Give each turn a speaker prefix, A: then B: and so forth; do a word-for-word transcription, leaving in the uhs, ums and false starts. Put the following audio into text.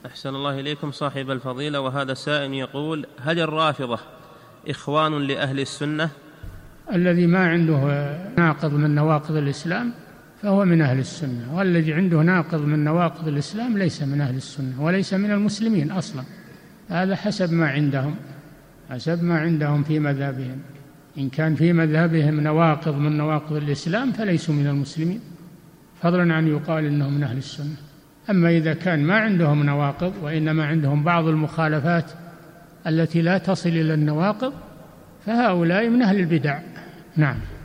A: أحسن الله إليكم صاحب الفضيلة، وهذا سائل يقول: هل الرافضة إخوان لأهل السنة؟
B: الذي ما عنده ناقض من نواقض الإسلام فهو من أهل السنة، والذي عنده ناقض من نواقض الإسلام ليس من أهل السنة وليس من المسلمين أصلا. هذا حسب ما عندهم، حسب ما عندهم في مذهبهم. إن كان في مذهبهم نواقض من نواقض الإسلام فليسوا من المسلمين، فضلا عن يقال إنهم من أهل السنة. أما إذا كان ما عندهم نواقض وإنما عندهم بعض المخالفات التي لا تصل إلى النواقض فهؤلاء من أهل البدع. نعم.